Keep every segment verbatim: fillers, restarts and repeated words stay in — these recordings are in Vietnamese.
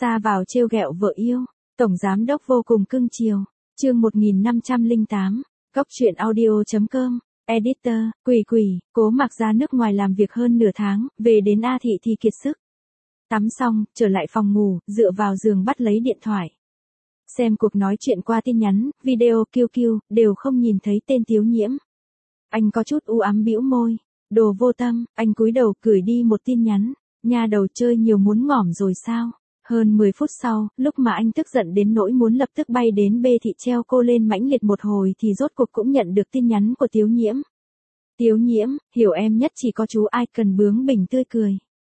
Sa vào trêu ghẹo vợ yêu, tổng giám đốc vô cùng cưng chiều. Chương một nghìn năm trăm lẻ tám, Cóc truyện audio chấm com, Editor, Quỷ Quỷ, Cố Mạc ra nước ngoài làm việc hơn nửa tháng, về đến A Thị thì kiệt sức. Tắm xong, trở lại phòng ngủ, dựa vào giường bắt lấy điện thoại. Xem cuộc nói chuyện qua tin nhắn, video Q Q, đều không nhìn thấy tên Tiếu Nhiễm. Anh có chút u ám bĩu môi. Đồ vô tâm, anh cúi đầu gửi đi một tin nhắn. Nha đầu chơi nhiều muốn ngỏm rồi sao? Hơn mười phút sau, lúc mà anh tức giận đến nỗi muốn lập tức bay đến bê thị treo cô lên mãnh liệt một hồi thì rốt cuộc cũng nhận được tin nhắn của Tiếu Nhiễm. Tiếu Nhiễm, hiểu em nhất chỉ có chú ai cần bướng bỉnh tươi cười.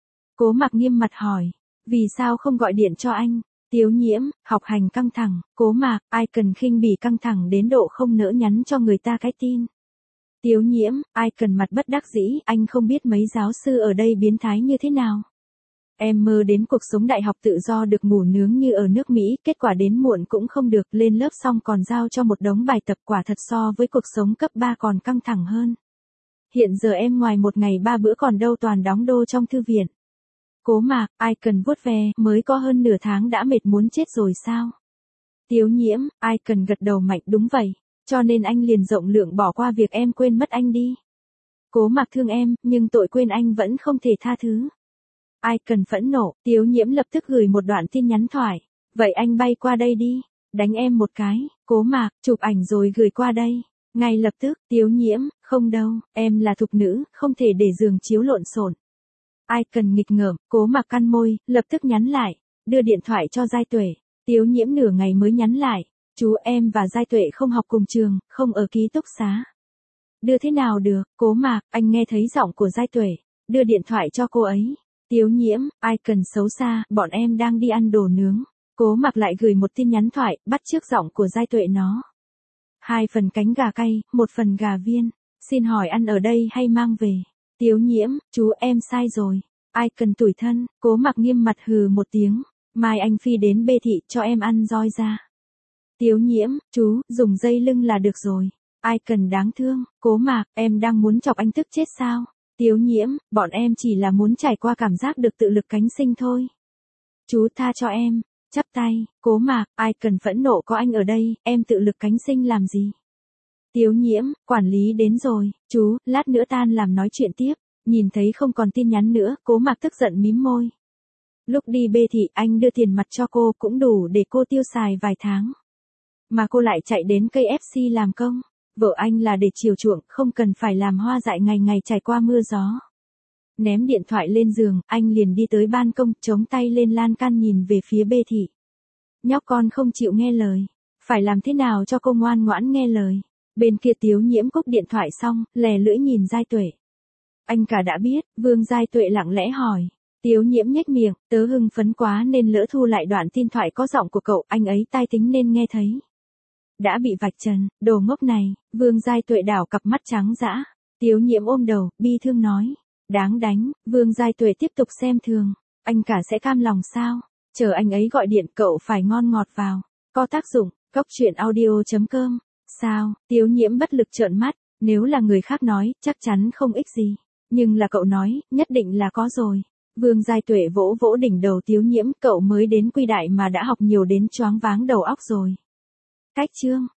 Cố Mạc nghiêm mặt hỏi, vì sao không gọi điện cho anh? Tiếu Nhiễm, học hành căng thẳng. Cố Mạc, ai cần khinh bỉ căng thẳng đến độ không nỡ nhắn cho người ta cái tin. Tiếu Nhiễm, ai cần mặt bất đắc dĩ, anh không biết mấy giáo sư ở đây biến thái như thế nào. Em mơ đến cuộc sống đại học tự do được ngủ nướng như ở nước Mỹ, kết quả đến muộn cũng không được, lên lớp xong còn giao cho một đống bài tập, quả thật so với cuộc sống cấp ba còn căng thẳng hơn. Hiện giờ em ngoài một ngày ba bữa còn đâu toàn đóng đô trong thư viện. Cố Mạc, ai cần vuốt ve, mới có hơn nửa tháng đã mệt muốn chết rồi sao? Tiếu Nhiễm, ai cần gật đầu mạnh, đúng vậy. Cho nên anh liền rộng lượng bỏ qua việc em quên mất anh đi. Cố Mạc thương em, nhưng tội quên anh vẫn không thể tha thứ. Ai cần phẫn nộ, Tiếu Nhiễm lập tức gửi một đoạn tin nhắn thoại. Vậy anh bay qua đây đi, đánh em một cái. Cố Mạc, chụp ảnh rồi gửi qua đây. Ngay lập tức, Tiếu Nhiễm, không đâu, em là thục nữ, không thể để giường chiếu lộn xộn. Ai cần nghịch ngợm, Cố Mạc căn môi, lập tức nhắn lại, đưa điện thoại cho Giai Tuệ. Tiếu Nhiễm nửa ngày mới nhắn lại. Chú em và Giai Tuệ không học cùng trường, không ở ký túc xá. Đưa thế nào được, Cố Mạc, anh nghe thấy giọng của Giai Tuệ. Đưa điện thoại cho cô ấy. Tiếu Nhiễm, ai cần xấu xa, bọn em đang đi ăn đồ nướng. Cố Mạc lại gửi một tin nhắn thoại, bắt chước giọng của Giai Tuệ nó. Hai phần cánh gà cay, một phần gà viên. Xin hỏi ăn ở đây hay mang về? Tiếu Nhiễm, chú em sai rồi. Ai cần tủi thân, Cố Mạc nghiêm mặt hừ một tiếng. Mai anh phi đến bê thị cho em ăn roi ra. Tiếu Nhiễm, chú, dùng dây lưng là được rồi. Ai cần đáng thương, Cố Mạc, em đang muốn chọc anh tức chết sao? Tiếu Nhiễm, bọn em chỉ là muốn trải qua cảm giác được tự lực cánh sinh thôi. Chú tha cho em, chắp tay. Cố Mạc, ai cần phẫn nộ có anh ở đây, em tự lực cánh sinh làm gì? Tiếu Nhiễm, quản lý đến rồi, chú, lát nữa tan làm nói chuyện tiếp. Nhìn thấy không còn tin nhắn nữa, Cố Mạc tức giận mím môi. Lúc đi bê thị anh đưa tiền mặt cho cô cũng đủ để cô tiêu xài vài tháng. Mà cô lại chạy đến cây ép xê làm công. Vợ anh là để chiều chuộng, không cần phải làm hoa dại ngày ngày trải qua mưa gió. Ném điện thoại lên giường, anh liền đi tới ban công, chống tay lên lan can nhìn về phía bê thị. Nhóc con không chịu nghe lời. Phải làm thế nào cho cô ngoan ngoãn nghe lời. Bên kia Tiếu Nhiễm cúp điện thoại xong, lè lưỡi nhìn Giai Tuệ. Anh cả đã biết, Vương Giai Tuệ lặng lẽ hỏi. Tiếu Nhiễm nhếch miệng, tớ hưng phấn quá nên lỡ thu lại đoạn tin thoại có giọng của cậu, anh ấy tai tính nên nghe thấy. Đã bị vạch trần, đồ ngốc này. Vương Giai Tuệ đảo cặp mắt trắng dã. Tiếu Nhiễm ôm đầu, bi thương nói. Đáng đánh. Vương Giai Tuệ tiếp tục xem thường. Anh cả sẽ cam lòng sao? Chờ anh ấy gọi điện cậu phải ngon ngọt vào. Có tác dụng, cóc truyện audio chấm com. Sao? Tiếu Nhiễm bất lực trợn mắt. Nếu là người khác nói, chắc chắn không ích gì. Nhưng là cậu nói, nhất định là có rồi. Vương Giai Tuệ vỗ vỗ đỉnh đầu Tiếu Nhiễm, cậu mới đến Quy Đại mà đã học nhiều đến choáng váng đầu óc rồi. Cách chương.